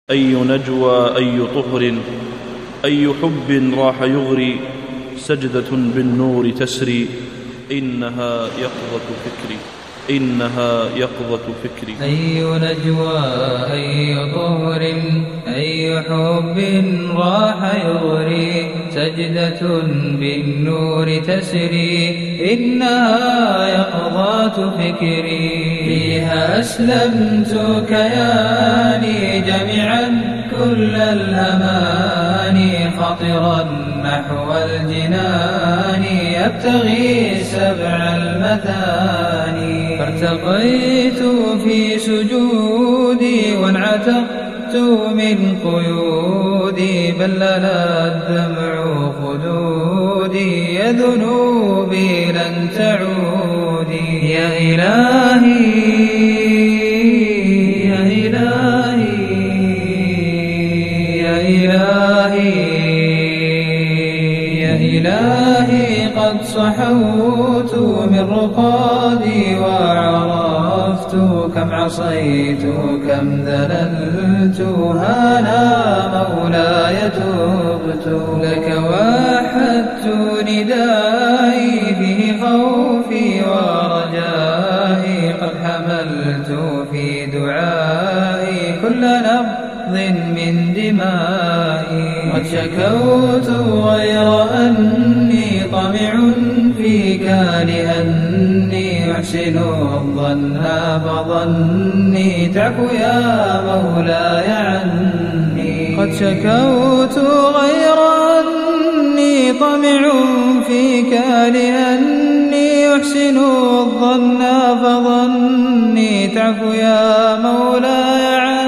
أي نجوى أي طهر أي حب راح يغري سجدة بالنور تسري إنها يقظة فكري إنها يقظة فكري. أي نجوى أي طهر أي حب راح يغري سجدة بالنور تسري إنها يقظة فكري. فيها أسلمت كياني جميعا كل الأماني خاطرا نحو الجنان أبتغي سبع المثاني. فارتقيت في سجودي وانعتقت من قيودي بلل الدمع خدودي يا ذنوبي لن تعودي. يا إلهي يا إلهي يا إلهي يا إلهي قد صحوت من رقادي وعرفت كم عصيت كم ذللت هانا مولاي تبت لك وحدت ندائي فيه خوفي ورجائي قد حملت في دعائي كل نبض من دمائي. قد شكوت غير أني طمع فيك لأني أحسن الظن فظني تعفو يا مولاي عني. قد شكوت غير أني طمع فيك لأني أحسن الظن فظني تعفو يا مولاي عني.